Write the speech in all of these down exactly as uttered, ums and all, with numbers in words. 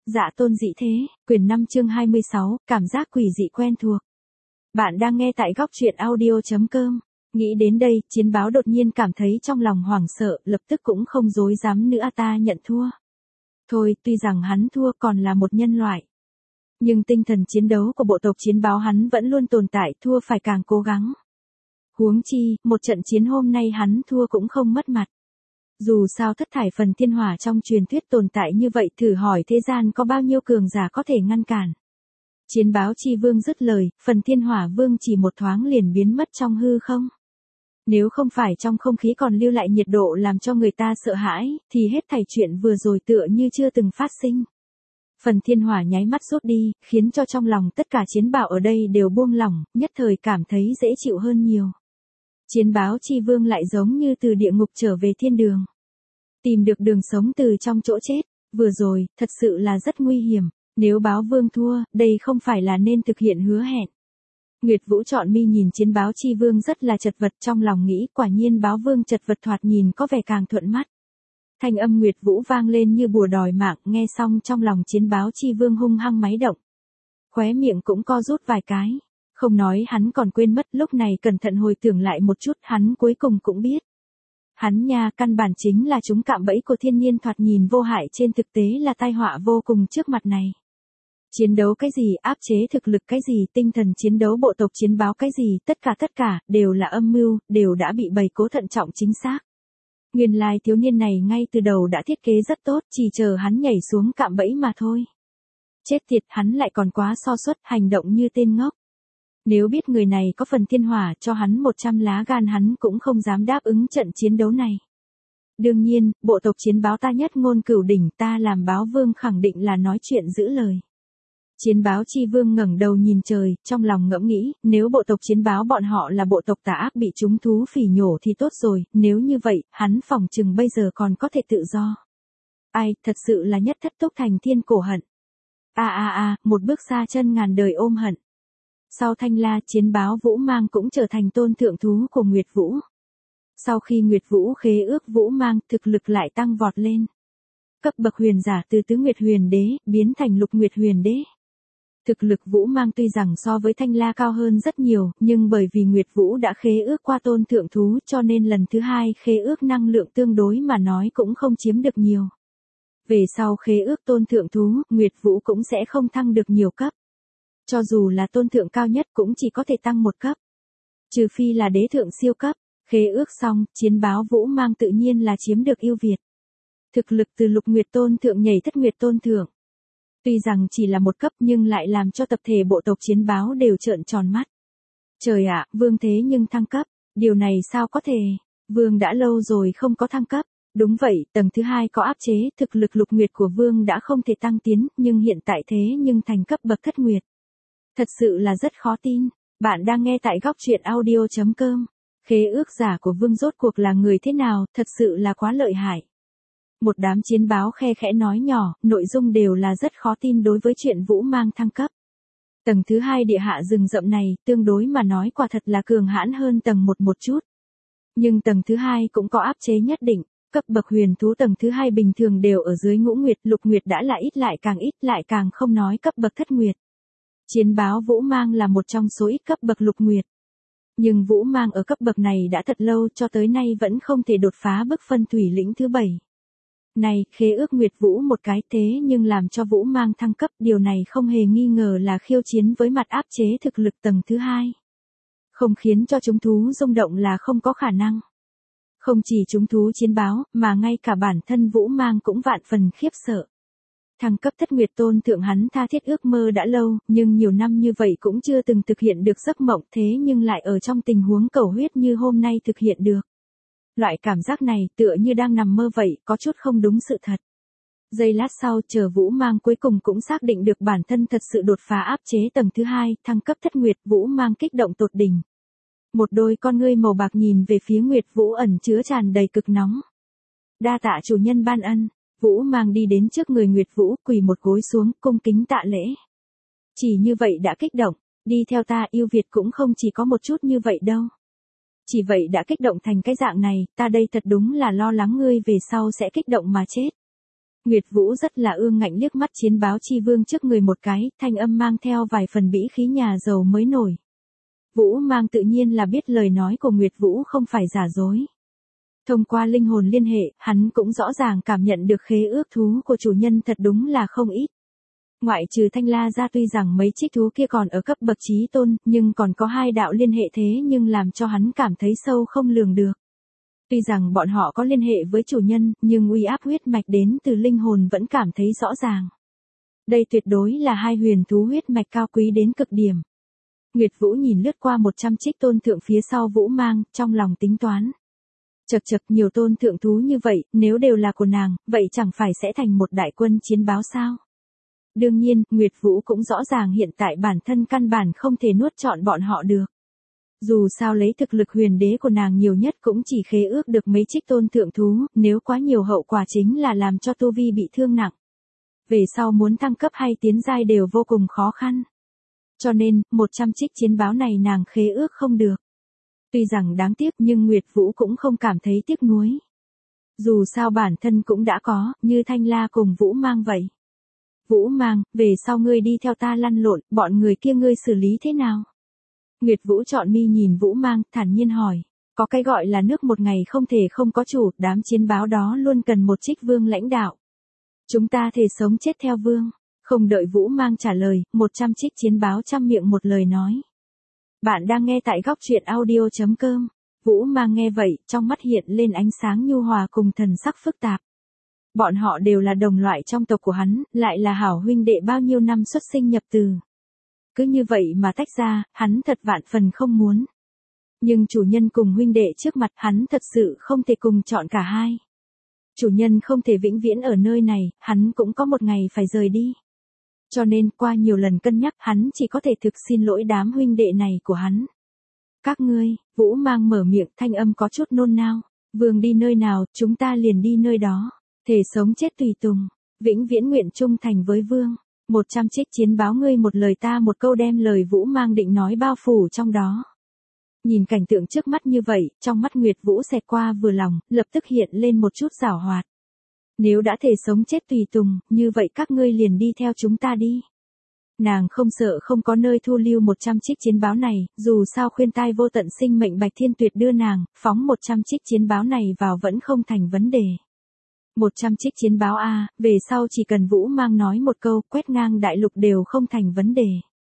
Dạ tôn dị thế, quyển năm chương hai mươi sáu, cảm giác quỷ dị quen thuộc. Bạn đang nghe tại góc truyện audio chấm com. Nghĩ đến đây, Chiến Báo đột nhiên cảm thấy trong lòng hoảng sợ, lập tức cũng không dối dám nữa ta nhận thua. Thôi, tuy rằng hắn thua còn là một nhân loại. Nhưng tinh thần chiến đấu của bộ tộc Chiến Báo hắn vẫn luôn tồn tại, thua phải càng cố gắng. Huống chi, một trận chiến hôm nay hắn thua cũng không mất mặt. Dù sao thất thải phần thiên hỏa trong truyền thuyết tồn tại như vậy, thử hỏi thế gian có bao nhiêu cường giả có thể ngăn cản. Chiến Báo chi vương dứt lời, phần thiên hỏa vương chỉ một thoáng liền biến mất trong hư không. Nếu không phải trong không khí còn lưu lại nhiệt độ làm cho người ta sợ hãi, thì hết thảy chuyện vừa rồi tựa như chưa từng phát sinh. Phần thiên hỏa nháy mắt rút đi, khiến cho trong lòng tất cả chiến bào ở đây đều buông lỏng, nhất thời cảm thấy dễ chịu hơn nhiều. Chiến Báo chi vương lại giống như từ địa ngục trở về thiên đường. Tìm được đường sống từ trong chỗ chết, vừa rồi, thật sự là rất nguy hiểm, nếu Báo vương thua, đây không phải là nên thực hiện hứa hẹn. Nguyệt Vũ trọn mi nhìn Chiến Báo chi vương rất là chật vật, trong lòng nghĩ quả nhiên Báo vương chật vật thoạt nhìn có vẻ càng thuận mắt. Thanh âm Nguyệt Vũ vang lên như bùa đòi mạng, nghe xong trong lòng Chiến Báo chi vương hung hăng máy động. Khóe miệng cũng co rút vài cái. Không nói hắn còn quên mất, lúc này cẩn thận hồi tưởng lại một chút, hắn cuối cùng cũng biết. Hắn nha, căn bản chính là chúng cạm bẫy của thiên nhiên thoạt nhìn vô hại trên thực tế là tai họa vô cùng trước mặt này. Chiến đấu cái gì, áp chế thực lực cái gì, tinh thần chiến đấu bộ tộc Chiến Báo cái gì, tất cả tất cả, đều là âm mưu, đều đã bị bày cố thận trọng chính xác. Nguyên lai thiếu niên này ngay từ đầu đã thiết kế rất tốt, chỉ chờ hắn nhảy xuống cạm bẫy mà thôi. Chết tiệt, hắn lại còn quá so suất, hành động như tên ngốc. Nếu biết người này có phần thiên hỏa, cho hắn một trăm lá gan hắn cũng không dám đáp ứng trận chiến đấu này. Đương nhiên, bộ tộc Chiến Báo ta nhất ngôn cửu đỉnh, ta làm Báo vương khẳng định là nói chuyện giữ lời. Chiến Báo chi vương ngẩng đầu nhìn trời, trong lòng ngẫm nghĩ, nếu bộ tộc Chiến Báo bọn họ là bộ tộc tà ác bị chúng thú phỉ nhổ thì tốt rồi, nếu như vậy, hắn phỏng chừng bây giờ còn có thể tự do. Ai, thật sự là nhất thất túc thành thiên cổ hận. A a a, một bước xa chân ngàn đời ôm hận. Sau Thanh La, Chiến Báo Vũ Mang cũng trở thành tôn thượng thú của Nguyệt Vũ. Sau khi Nguyệt Vũ khế ước Vũ Mang, thực lực lại tăng vọt lên. Cấp bậc huyền giả từ tứ Nguyệt Huyền Đế, biến thành lục Nguyệt Huyền Đế. Thực lực Vũ Mang tuy rằng so với Thanh La cao hơn rất nhiều, nhưng bởi vì Nguyệt Vũ đã khế ước qua tôn thượng thú cho nên lần thứ hai khế ước năng lượng tương đối mà nói cũng không chiếm được nhiều. Về sau khế ước tôn thượng thú, Nguyệt Vũ cũng sẽ không thăng được nhiều cấp. Cho dù là tôn thượng cao nhất cũng chỉ có thể tăng một cấp. Trừ phi là đế thượng siêu cấp, khế ước xong, Chiến Báo Vũ Mang tự nhiên là chiếm được ưu việt. Thực lực từ lục nguyệt tôn thượng nhảy thất nguyệt tôn thượng. Tuy rằng chỉ là một cấp nhưng lại làm cho tập thể bộ tộc Chiến Báo đều trợn tròn mắt. Trời ạ, vương thế nhưng thăng cấp, điều này sao có thể, vương đã lâu rồi không có thăng cấp. Đúng vậy, tầng thứ hai có áp chế, thực lực lục nguyệt của vương đã không thể tăng tiến, nhưng hiện tại thế nhưng thành cấp bậc thất nguyệt. Thật sự là rất khó tin. Bạn đang nghe tại góc truyện audio chấm com. Khế ước giả của vương rốt cuộc là người thế nào, thật sự là quá lợi hại. Một đám Chiến Báo khe khẽ nói nhỏ, nội dung đều là rất khó tin đối với chuyện Vũ Mang thăng cấp. Tầng thứ hai địa hạ rừng rậm này, tương đối mà nói quả thật là cường hãn hơn tầng một một chút. Nhưng tầng thứ hai cũng có áp chế nhất định. Cấp bậc huyền thú tầng thứ hai bình thường đều ở dưới ngũ nguyệt, lục nguyệt đã là ít lại càng ít, lại càng không nói cấp bậc thất nguyệt. Chiến Báo Vũ Mang là một trong số ít cấp bậc lục nguyệt. Nhưng Vũ Mang ở cấp bậc này đã thật lâu, cho tới nay vẫn không thể đột phá bức phân thủy lĩnh thứ bảy. Này, khế ước Nguyệt Vũ một cái thế nhưng làm cho Vũ Mang thăng cấp, điều này không hề nghi ngờ là khiêu chiến với mặt áp chế thực lực tầng thứ hai. Không khiến cho chúng thú rung động là không có khả năng. Không chỉ chúng thú Chiến Báo, mà ngay cả bản thân Vũ Mang cũng vạn phần khiếp sợ. Thăng cấp thất nguyệt tôn thượng hắn tha thiết ước mơ đã lâu, nhưng nhiều năm như vậy cũng chưa từng thực hiện được giấc mộng, thế nhưng lại ở trong tình huống cầu huyết như hôm nay thực hiện được. Loại cảm giác này tựa như đang nằm mơ vậy, có chút không đúng sự thật. Giây lát sau, chờ Vũ Mang cuối cùng cũng xác định được bản thân thật sự đột phá áp chế tầng thứ hai, thăng cấp thất nguyệt, Vũ Mang kích động tột đỉnh. Một đôi con ngươi màu bạc nhìn về phía Nguyệt Vũ ẩn chứa tràn đầy cực nóng. Đa tạ chủ nhân ban ân. Vũ Mang đi đến trước người Nguyệt Vũ, quỳ một gối xuống, cung kính tạ lễ. Chỉ như vậy đã kích động, đi theo ta yêu Việt cũng không chỉ có một chút như vậy đâu. Chỉ vậy đã kích động thành cái dạng này, ta đây thật đúng là lo lắng ngươi về sau sẽ kích động mà chết. Nguyệt Vũ rất là ương ngạnh liếc mắt chiến báo chi vương trước người một cái, thanh âm mang theo vài phần bĩ khí nhà giàu mới nổi. Vũ Mang tự nhiên là biết lời nói của Nguyệt Vũ không phải giả dối. Thông qua linh hồn liên hệ, hắn cũng rõ ràng cảm nhận được khế ước thú của chủ nhân thật đúng là không ít. Ngoại trừ Thanh La ra, tuy rằng mấy trích thú kia còn ở cấp bậc chí tôn, nhưng còn có hai đạo liên hệ thế nhưng làm cho hắn cảm thấy sâu không lường được. Tuy rằng bọn họ có liên hệ với chủ nhân, nhưng uy áp huyết mạch đến từ linh hồn vẫn cảm thấy rõ ràng. Đây tuyệt đối là hai huyền thú huyết mạch cao quý đến cực điểm. Nguyệt Vũ nhìn lướt qua một trăm trích tôn thượng phía sau Vũ Mang, trong lòng tính toán. Chật chật, nhiều tôn thượng thú như vậy, nếu đều là của nàng, vậy chẳng phải sẽ thành một đại quân chiến báo sao? Đương nhiên, Nguyệt Vũ cũng rõ ràng hiện tại bản thân căn bản không thể nuốt trọn bọn họ được. Dù sao lấy thực lực huyền đế của nàng nhiều nhất cũng chỉ khế ước được mấy trích tôn thượng thú, nếu quá nhiều hậu quả chính là làm cho tu vi bị thương nặng. Về sau muốn thăng cấp hay tiến giai đều vô cùng khó khăn. Cho nên, một trăm trích chiến báo này nàng khế ước không được. Tuy rằng đáng tiếc nhưng Nguyệt Vũ cũng không cảm thấy tiếc nuối. Dù sao bản thân cũng đã có, như Thanh La cùng Vũ Mang vậy. Vũ Mang, về sau ngươi đi theo ta lăn lộn, bọn người kia ngươi xử lý thế nào? Nguyệt Vũ trọn mi nhìn Vũ Mang, thản nhiên hỏi. Có cái gọi là nước một ngày không thể không có chủ, đám chiến báo đó luôn cần một trích vương lãnh đạo. Chúng ta thề sống chết theo vương. Không đợi Vũ Mang trả lời, một trăm trích chiến báo trăm miệng một lời nói. Bạn đang nghe tại góc truyện audio chấm com. Vũ Mang nghe vậy, trong mắt hiện lên ánh sáng nhu hòa cùng thần sắc phức tạp. Bọn họ đều là đồng loại trong tộc của hắn, lại là hảo huynh đệ bao nhiêu năm xuất sinh nhập từ. Cứ như vậy mà tách ra, hắn thật vạn phần không muốn. Nhưng chủ nhân cùng huynh đệ trước mặt hắn thật sự không thể cùng chọn cả hai. Chủ nhân không thể vĩnh viễn ở nơi này, hắn cũng có một ngày phải rời đi. Cho nên qua nhiều lần cân nhắc hắn chỉ có thể thực xin lỗi đám huynh đệ này của hắn. Các ngươi, Vũ Mang mở miệng thanh âm có chút nôn nao. Vương đi nơi nào, chúng ta liền đi nơi đó. Thể sống chết tùy tùng. Vĩnh viễn nguyện trung thành với vương. Một trăm trích chiến báo ngươi một lời ta một câu đem lời Vũ Mang định nói bao phủ trong đó. Nhìn cảnh tượng trước mắt như vậy, trong mắt Nguyệt Vũ xẹt qua vừa lòng, lập tức hiện lên một chút giảo hoạt. Nếu đã thể sống chết tùy tùng, như vậy các ngươi liền đi theo chúng ta đi. Nàng không sợ không có nơi thu lưu một trăm trích chiến báo này, dù sao khuyên tai vô tận sinh mệnh Bạch Thiên Tuyệt đưa nàng, phóng một trăm trích chiến báo này vào vẫn không thành vấn đề. một trăm trích chiến báo A, về sau chỉ cần Vũ Mang nói một câu, quét ngang đại lục đều không thành vấn đề.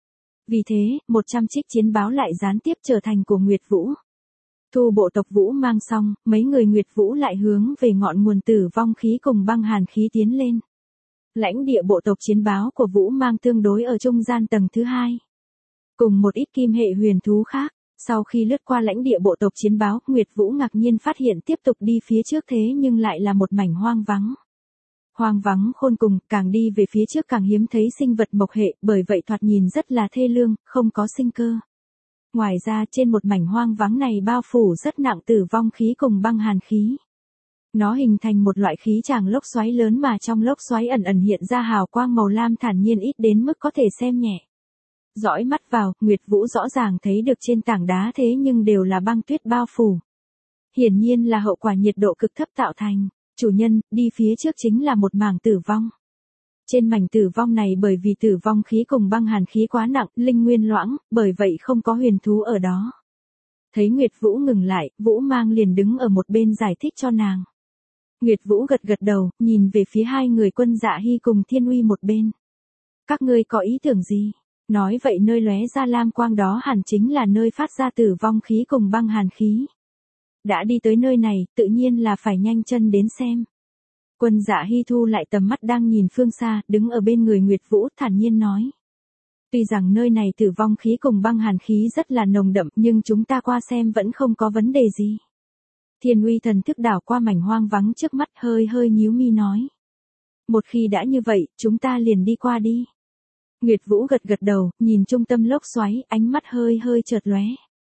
Vì thế, một trăm trích chiến báo lại gián tiếp trở thành của Nguyệt Vũ. Thu bộ tộc Vũ Mang xong, mấy người Nguyệt Vũ lại hướng về ngọn nguồn tử vong khí cùng băng hàn khí tiến lên. Lãnh địa bộ tộc chiến báo của Vũ Mang tương đối ở trung gian tầng thứ hai. Cùng một ít kim hệ huyền thú khác, sau khi lướt qua lãnh địa bộ tộc chiến báo, Nguyệt Vũ ngạc nhiên phát hiện tiếp tục đi phía trước thế nhưng lại là một mảnh hoang vắng. Hoang vắng khôn cùng, càng đi về phía trước càng hiếm thấy sinh vật mộc hệ, bởi vậy thoạt nhìn rất là thê lương, không có sinh cơ. Ngoài ra trên một mảnh hoang vắng này bao phủ rất nặng tử vong khí cùng băng hàn khí. Nó hình thành một loại khí tràng lốc xoáy lớn mà trong lốc xoáy ẩn ẩn hiện ra hào quang màu lam thản nhiên ít đến mức có thể xem nhẹ. Dõi mắt vào, Nguyệt Vũ rõ ràng thấy được trên tảng đá thế nhưng đều là băng tuyết bao phủ. Hiển nhiên là hậu quả nhiệt độ cực thấp tạo thành. Chủ nhân, đi phía trước chính là một mảng tử vong. Trên mảnh tử vong này bởi vì tử vong khí cùng băng hàn khí quá nặng, linh nguyên loãng, bởi vậy không có huyền thú ở đó. Thấy Nguyệt Vũ ngừng lại, Vũ Mang liền đứng ở một bên giải thích cho nàng. Nguyệt Vũ gật gật đầu, nhìn về phía hai người Quân Dạ Hy cùng Thiên Uy một bên. Các ngươi có ý tưởng gì? Nói vậy nơi lóe ra lam quang đó hẳn chính là nơi phát ra tử vong khí cùng băng hàn khí. Đã đi tới nơi này, tự nhiên là phải nhanh chân đến xem. Quân Dạ Hy thu lại tầm mắt đang nhìn phương xa, đứng ở bên người Nguyệt Vũ thản nhiên nói. Tuy rằng nơi này tử vong khí cùng băng hàn khí rất là nồng đậm nhưng chúng ta qua xem vẫn không có vấn đề gì. Thiên Uy thần thức đảo qua mảnh hoang vắng trước mắt hơi hơi nhíu mi nói. Một khi đã như vậy, chúng ta liền đi qua đi. Nguyệt Vũ gật gật đầu, nhìn trung tâm lốc xoáy, ánh mắt hơi hơi chợt lóe.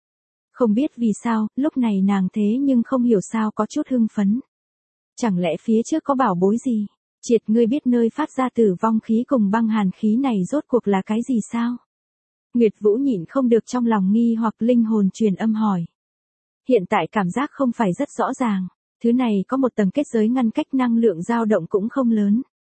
Không biết vì sao, lúc này nàng thế nhưng không hiểu sao có chút hưng phấn. Chẳng lẽ phía trước có bảo bối gì? Triệt ngươi biết nơi phát ra tử vong khí cùng băng hàn khí này rốt cuộc là cái gì sao? Nguyệt Vũ nhịn không được trong lòng nghi hoặc linh hồn truyền âm hỏi. Hiện tại cảm giác không phải rất rõ ràng, thứ này có một tầng kết giới ngăn cách năng lượng dao động cũng không lớn.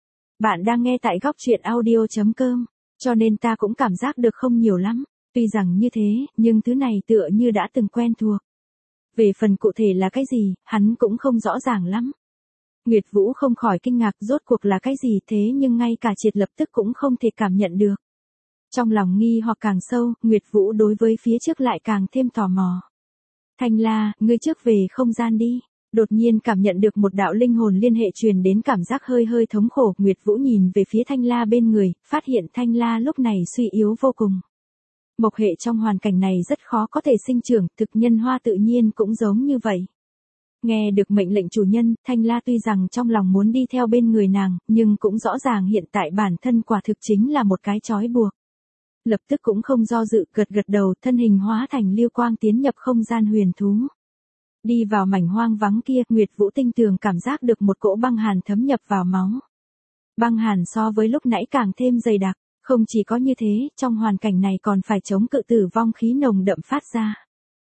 Bạn đang nghe tại góc chuyện audio chấm com, cho nên ta cũng cảm giác được không nhiều lắm. Tuy rằng như thế, nhưng thứ này tựa như đã từng quen thuộc. Về phần cụ thể là cái gì, hắn cũng không rõ ràng lắm. Nguyệt Vũ không khỏi kinh ngạc rốt cuộc là cái gì thế nhưng ngay cả Triệt lập tức cũng không thể cảm nhận được. Trong lòng nghi hoặc càng sâu, Nguyệt Vũ đối với phía trước lại càng thêm tò mò. Thanh La, ngươi trước về không gian đi. Đột nhiên cảm nhận được một đạo linh hồn liên hệ truyền đến cảm giác hơi hơi thống khổ. Nguyệt Vũ nhìn về phía Thanh La bên người, phát hiện Thanh La lúc này suy yếu vô cùng. Mộc hệ trong hoàn cảnh này rất khó có thể sinh trưởng, thực nhân hoa tự nhiên cũng giống như vậy. Nghe được mệnh lệnh chủ nhân, Thanh La tuy rằng trong lòng muốn đi theo bên người nàng, nhưng cũng rõ ràng hiện tại bản thân quả thực chính là một cái trói buộc. Lập tức cũng không do dự, gật gật đầu, thân hình hóa thành lưu quang tiến nhập không gian huyền thú. Đi vào mảnh hoang vắng kia, Nguyệt Vũ tinh tường cảm giác được một cỗ băng hàn thấm nhập vào máu. Băng hàn so với lúc nãy càng thêm dày đặc, không chỉ có như thế, trong hoàn cảnh này còn phải chống cự tử vong khí nồng đậm phát ra.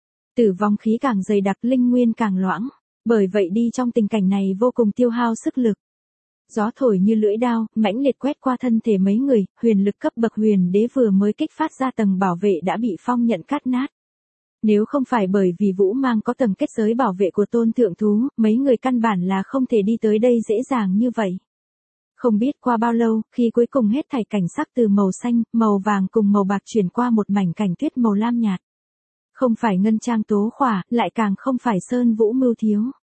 Tử vong khí càng dày đặc, linh nguyên càng loãng, bởi vậy đi trong tình cảnh này vô cùng tiêu hao sức lực. Gió thổi như lưỡi đao, mãnh liệt quét qua thân thể mấy người, huyền lực cấp bậc huyền đế vừa mới kích phát ra tầng bảo vệ đã bị phong nhận cắt nát. Nếu không phải bởi vì Vũ Mang có tầng kết giới bảo vệ của tôn thượng thú, mấy người căn bản là không thể đi tới đây dễ dàng như vậy. Không biết qua bao lâu, khi cuối cùng hết thảy cảnh sắc từ màu xanh, màu vàng cùng màu bạc chuyển qua một mảnh cảnh tuyết màu lam nhạt. Không phải ngân trang tố khỏa, lại càng không phải sơn vũ mưu thiếu.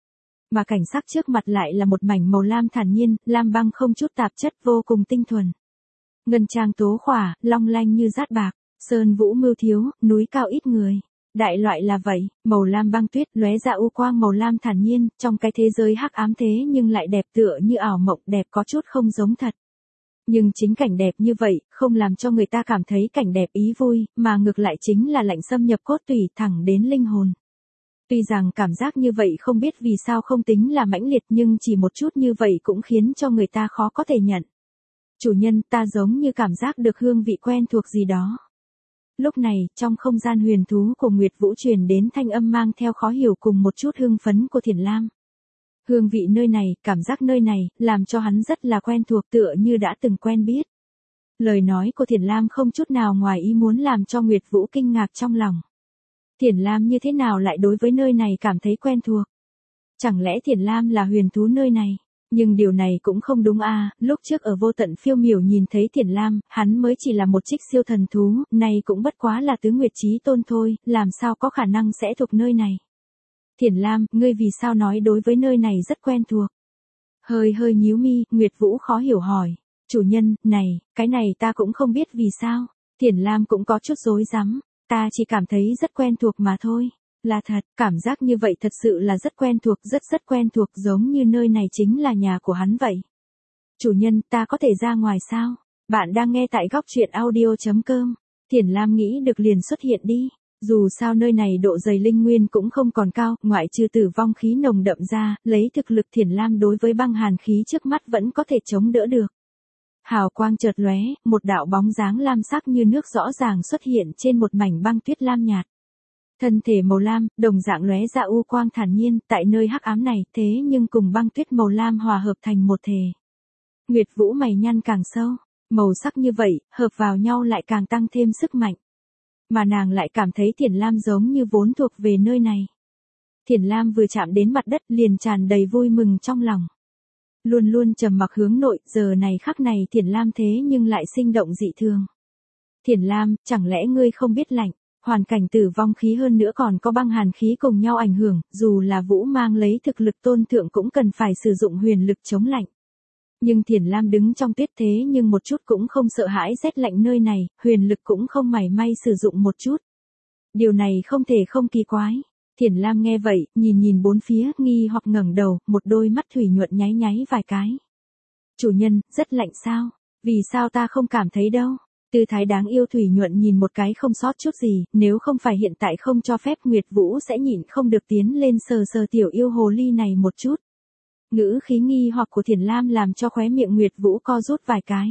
Mà cảnh sắc trước mặt lại là một mảnh màu lam thản nhiên, lam băng không chút tạp chất vô cùng tinh thuần. Ngân trang tố khỏa, long lanh như dát bạc, sơn vũ mưu thiếu, núi cao ít người. Đại loại là vậy, màu lam băng tuyết lóe ra u quang màu lam thản nhiên, trong cái thế giới hắc ám thế nhưng lại đẹp tựa như ảo mộng, đẹp có chút không giống thật. Nhưng chính cảnh đẹp như vậy, không làm cho người ta cảm thấy cảnh đẹp ý vui, mà ngược lại chính là lạnh xâm nhập cốt tủy thẳng đến linh hồn. Tuy rằng cảm giác như vậy không biết vì sao không tính là mãnh liệt nhưng chỉ một chút như vậy cũng khiến cho người ta khó có thể nhận. Chủ nhân, ta giống như cảm giác được hương vị quen thuộc gì đó. Lúc này, trong không gian huyền thú của Nguyệt Vũ truyền đến thanh âm mang theo khó hiểu cùng một chút hương phấn của Thiền Lam. Hương vị nơi này, cảm giác nơi này, làm cho hắn rất là quen thuộc tựa như đã từng quen biết. Lời nói của Thiền Lam không chút nào ngoài ý muốn làm cho Nguyệt Vũ kinh ngạc trong lòng. Thiền Lam như thế nào lại đối với nơi này cảm thấy quen thuộc? Chẳng lẽ Thiền Lam là huyền thú nơi này? Nhưng điều này cũng không đúng a, à, lúc trước ở vô tận phiêu miểu nhìn thấy Thiền Lam, hắn mới chỉ là một trích siêu thần thú, nay cũng bất quá là tứ nguyệt chí tôn thôi, làm sao có khả năng sẽ thuộc nơi này. Thiền Lam, ngươi vì sao nói đối với nơi này rất quen thuộc? Hơi hơi nhíu mi, Nguyệt Vũ khó hiểu hỏi. Chủ nhân, này, cái này ta cũng không biết vì sao. Thiền Lam cũng có chút rối rắm, ta chỉ cảm thấy rất quen thuộc mà thôi. Là thật, cảm giác như vậy thật sự là rất quen thuộc, rất rất quen thuộc, giống như nơi này chính là nhà của hắn vậy. Chủ nhân, ta có thể ra ngoài sao? Bạn đang nghe tại góc chuyện audio chấm com. Thiền Lam nghĩ được liền xuất hiện đi. Dù sao nơi này độ dày linh nguyên cũng không còn cao, ngoại trừ tử vong khí nồng đậm ra, lấy thực lực Thiền Lam đối với băng hàn khí trước mắt vẫn có thể chống đỡ được. Hào quang chợt lóe, một đạo bóng dáng lam sắc như nước rõ ràng xuất hiện trên một mảnh băng tuyết lam nhạt. Thân thể màu lam, đồng dạng lóe ra u quang thản nhiên, tại nơi hắc ám này, thế nhưng cùng băng tuyết màu lam hòa hợp thành một thể. Nguyệt Vũ mày nhăn càng sâu, màu sắc như vậy, hợp vào nhau lại càng tăng thêm sức mạnh. Mà nàng lại cảm thấy Thiền Lam giống như vốn thuộc về nơi này. Thiền Lam vừa chạm đến mặt đất liền tràn đầy vui mừng trong lòng. Luôn luôn trầm mặc hướng nội, giờ này khắc này Thiền Lam thế nhưng lại sinh động dị thường. Thiền Lam, chẳng lẽ ngươi không biết lạnh? Hoàn cảnh tử vong khí hơn nữa còn có băng hàn khí cùng nhau ảnh hưởng, dù là Vũ Mang lấy thực lực tôn thượng cũng cần phải sử dụng huyền lực chống lạnh. Nhưng Thiền Lam đứng trong tuyết thế nhưng một chút cũng không sợ hãi rét lạnh nơi này, huyền lực cũng không mảy may sử dụng một chút. Điều này không thể không kỳ quái. Thiền Lam nghe vậy, nhìn nhìn bốn phía, nghi hoặc ngẩng đầu, một đôi mắt thủy nhuận nháy nháy vài cái. Chủ nhân, rất lạnh sao? Vì sao ta không cảm thấy đâu? Tư thái đáng yêu thủy nhuận nhìn một cái không sót chút gì, nếu không phải hiện tại không cho phép Nguyệt Vũ sẽ nhịn không được tiến lên sờ sờ tiểu yêu hồ ly này một chút. Ngữ khí nghi hoặc của Thiền Lam làm cho khóe miệng Nguyệt Vũ co rút vài cái.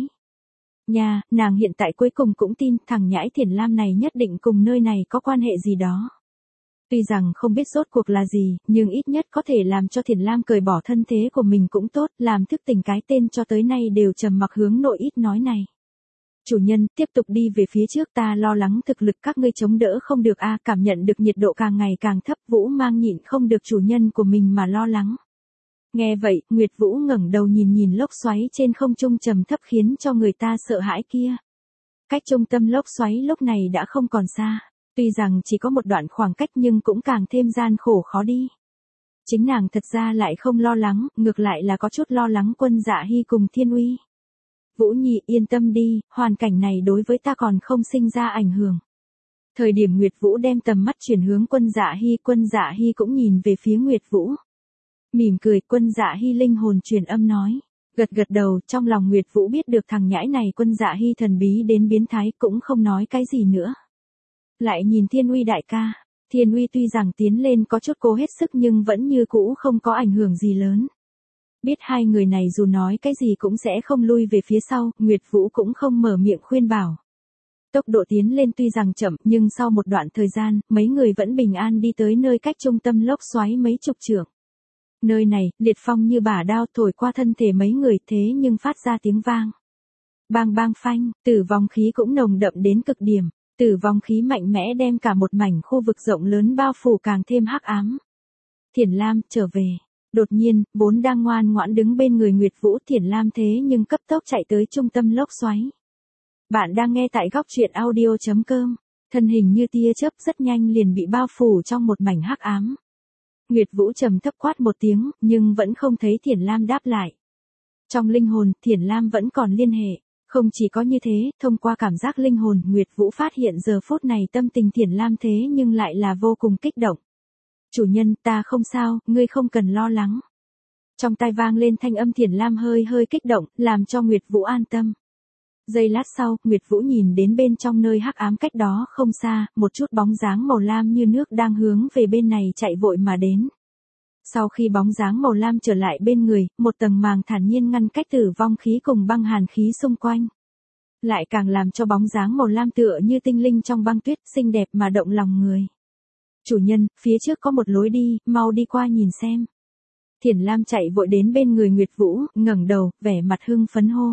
Nha, nàng hiện tại cuối cùng cũng tin thằng nhãi Thiền Lam này nhất định cùng nơi này có quan hệ gì đó. Tuy rằng không biết rốt cuộc là gì, nhưng ít nhất có thể làm cho Thiền Lam cởi bỏ thân thế của mình cũng tốt, làm thức tỉnh cái tên cho tới nay đều trầm mặc hướng nội ít nói này. Chủ nhân, tiếp tục đi về phía trước, ta lo lắng thực lực các ngươi chống đỡ không được a. Cảm nhận được nhiệt độ càng ngày càng thấp, Vũ Mang nhịn không được chủ nhân của mình mà lo lắng. Nghe vậy, Nguyệt Vũ ngẩng đầu nhìn nhìn lốc xoáy trên không trung trầm thấp khiến cho người ta sợ hãi kia. Cách trung tâm lốc xoáy lúc này đã không còn xa, tuy rằng chỉ có một đoạn khoảng cách nhưng cũng càng thêm gian khổ khó đi. Chính nàng thật ra lại không lo lắng, ngược lại là có chút lo lắng Quân Dạ Hy cùng Thiên Uy. Vũ Nhi yên tâm đi, hoàn cảnh này đối với ta còn không sinh ra ảnh hưởng. Thời điểm Nguyệt Vũ đem tầm mắt chuyển hướng Quân Dạ Hy, Quân Dạ Hy cũng nhìn về phía Nguyệt Vũ. Mỉm cười, Quân Dạ Hy linh hồn truyền âm nói. Gật gật đầu, trong lòng Nguyệt Vũ biết được thằng nhãi này Quân Dạ Hy thần bí đến biến thái, cũng không nói cái gì nữa. Lại nhìn Thiên Uy đại ca, Thiên Uy tuy rằng tiến lên có chút cố hết sức nhưng vẫn như cũ không có ảnh hưởng gì lớn. Biết hai người này dù nói cái gì cũng sẽ không lui về phía sau, Nguyệt Vũ cũng không mở miệng khuyên bảo. Tốc độ tiến lên tuy rằng chậm nhưng sau một đoạn thời gian, mấy người vẫn bình an đi tới nơi cách trung tâm lốc xoáy mấy chục trượng. Nơi này, liệt phong như bả đao thổi qua thân thể mấy người thế nhưng phát ra tiếng vang. Bang bang phanh, tử vong khí cũng nồng đậm đến cực điểm, tử vong khí mạnh mẽ đem cả một mảnh khu vực rộng lớn bao phủ càng thêm hắc ám. Thiền Lam, trở về. Đột nhiên, vốn đang ngoan ngoãn đứng bên người Nguyệt Vũ Thiền Lam thế nhưng cấp tốc chạy tới trung tâm lốc xoáy. Bạn đang nghe tại góc truyện audio chấm com, thân hình như tia chớp rất nhanh liền bị bao phủ trong một mảnh hắc ám. Nguyệt Vũ trầm thấp quát một tiếng, nhưng vẫn không thấy Thiền Lam đáp lại. Trong linh hồn, Thiền Lam vẫn còn liên hệ. Không chỉ có như thế, thông qua cảm giác linh hồn, Nguyệt Vũ phát hiện giờ phút này tâm tình Thiền Lam thế nhưng lại là vô cùng kích động. Chủ nhân, ta không sao, ngươi không cần lo lắng. Trong tai vang lên thanh âm Thiền Lam hơi hơi kích động, làm cho Nguyệt Vũ an tâm. Giây lát sau, Nguyệt Vũ nhìn đến bên trong nơi hắc ám cách đó không xa, một chút bóng dáng màu lam như nước đang hướng về bên này chạy vội mà đến. Sau khi bóng dáng màu lam trở lại bên người, một tầng màng thản nhiên ngăn cách tử vong khí cùng băng hàn khí xung quanh. Lại càng làm cho bóng dáng màu lam tựa như tinh linh trong băng tuyết, xinh đẹp mà động lòng người. Chủ nhân, phía trước có một lối đi, mau đi qua nhìn xem. Thiền Lam chạy vội đến bên người Nguyệt Vũ, ngẩng đầu, vẻ mặt hưng phấn hô.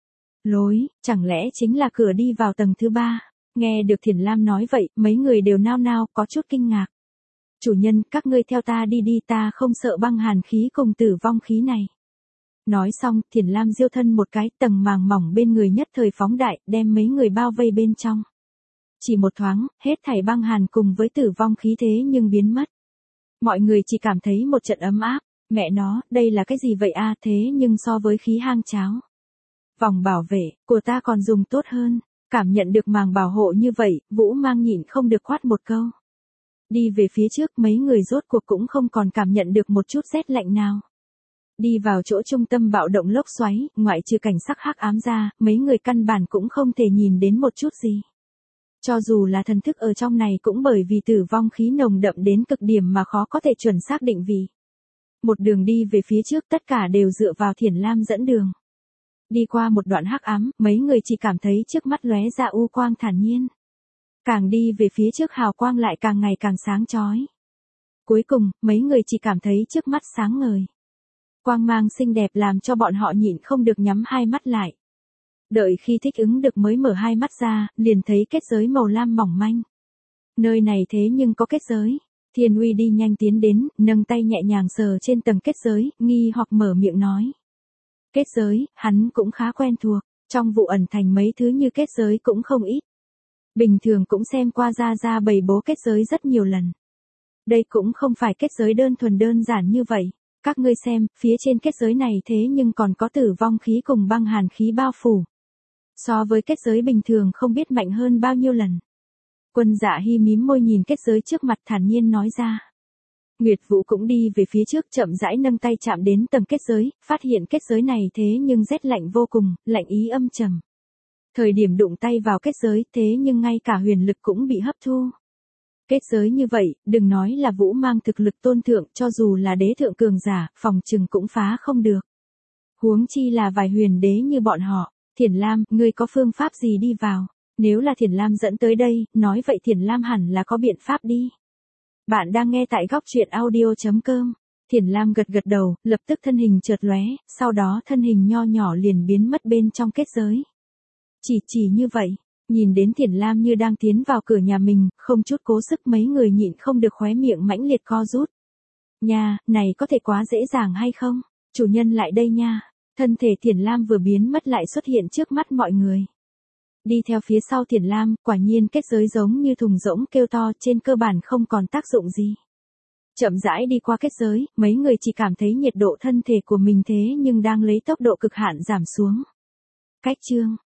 Lối, chẳng lẽ chính là cửa đi vào tầng thứ ba? Nghe được Thiền Lam nói vậy, mấy người đều nao nao, có chút kinh ngạc. Chủ nhân, các ngươi theo ta đi đi, ta không sợ băng hàn khí cùng tử vong khí này. Nói xong, Thiền Lam diêu thân một cái, tầng màng mỏng bên người nhất thời phóng đại, đem mấy người bao vây bên trong. Chỉ một thoáng, hết thảy băng hàn cùng với tử vong khí thế nhưng biến mất. Mọi người chỉ cảm thấy một trận ấm áp, mẹ nó, đây là cái gì vậy a? Thế nhưng so với khí hang cháo. Vòng bảo vệ của ta còn dùng tốt hơn, cảm nhận được màng bảo hộ như vậy, Vũ Mang nhịn không được quát một câu. Đi về phía trước mấy người rốt cuộc cũng không còn cảm nhận được một chút rét lạnh nào. Đi vào chỗ trung tâm bạo động lốc xoáy, ngoại trừ cảnh sắc hắc ám ra, mấy người căn bản cũng không thể nhìn đến một chút gì. Cho dù là thần thức ở trong này cũng bởi vì tử vong khí nồng đậm đến cực điểm mà khó có thể chuẩn xác định vị. Một đường đi về phía trước tất cả đều dựa vào Thiền Lam dẫn đường. Đi qua một đoạn hắc ám, mấy người chỉ cảm thấy trước mắt lóe ra u quang thản nhiên. Càng đi về phía trước hào quang lại càng ngày càng sáng chói. Cuối cùng, mấy người chỉ cảm thấy trước mắt sáng ngời. Quang mang xinh đẹp làm cho bọn họ nhịn không được nhắm hai mắt lại. Đợi khi thích ứng được mới mở hai mắt ra, liền thấy kết giới màu lam mỏng manh. Nơi này thế nhưng có kết giới. Thiên Uy đi nhanh tiến đến, nâng tay nhẹ nhàng sờ trên tầng kết giới, nghi hoặc mở miệng nói. Kết giới, hắn cũng khá quen thuộc, trong vụ ẩn thành mấy thứ như kết giới cũng không ít. Bình thường cũng xem qua ra ra bày bố kết giới rất nhiều lần. Đây cũng không phải kết giới đơn thuần đơn giản như vậy. Các ngươi xem, phía trên kết giới này thế nhưng còn có tử vong khí cùng băng hàn khí bao phủ. So với kết giới bình thường không biết mạnh hơn bao nhiêu lần. Quân Dạ Hy mím môi nhìn kết giới trước mặt thản nhiên nói ra. Nguyệt Vũ cũng đi về phía trước chậm rãi nâng tay chạm đến tầng kết giới, phát hiện kết giới này thế nhưng rét lạnh vô cùng, lạnh ý âm trầm. Thời điểm đụng tay vào kết giới thế nhưng ngay cả huyền lực cũng bị hấp thu. Kết giới như vậy, đừng nói là Vũ Mang thực lực tôn thượng, cho dù là đế thượng cường giả, phòng trừng cũng phá không được. Huống chi là vài huyền đế như bọn họ. Thiền Lam, ngươi có phương pháp gì đi vào? Nếu là Thiền Lam dẫn tới đây, nói vậy Thiền Lam hẳn là có biện pháp đi. Bạn đang nghe tại góc truyện audio chấm com. Thiển Lam gật gật đầu, lập tức thân hình chợt lóe, sau đó thân hình nho nhỏ liền biến mất bên trong kết giới. Chỉ chỉ như vậy, nhìn đến Thiển Lam như đang tiến vào cửa nhà mình, không chút cố sức mấy người nhịn không được khóe miệng mãnh liệt co rút. Nha, này có thể quá dễ dàng hay không? Chủ nhân lại đây nha. Thân thể Thiển Lam vừa biến mất lại xuất hiện trước mắt mọi người. Đi theo phía sau Thiển Lam, quả nhiên kết giới giống như thùng rỗng kêu to, trên cơ bản không còn tác dụng gì. Chậm rãi đi qua kết giới, mấy người chỉ cảm thấy nhiệt độ thân thể của mình thế nhưng đang lấy tốc độ cực hạn giảm xuống. Cách chương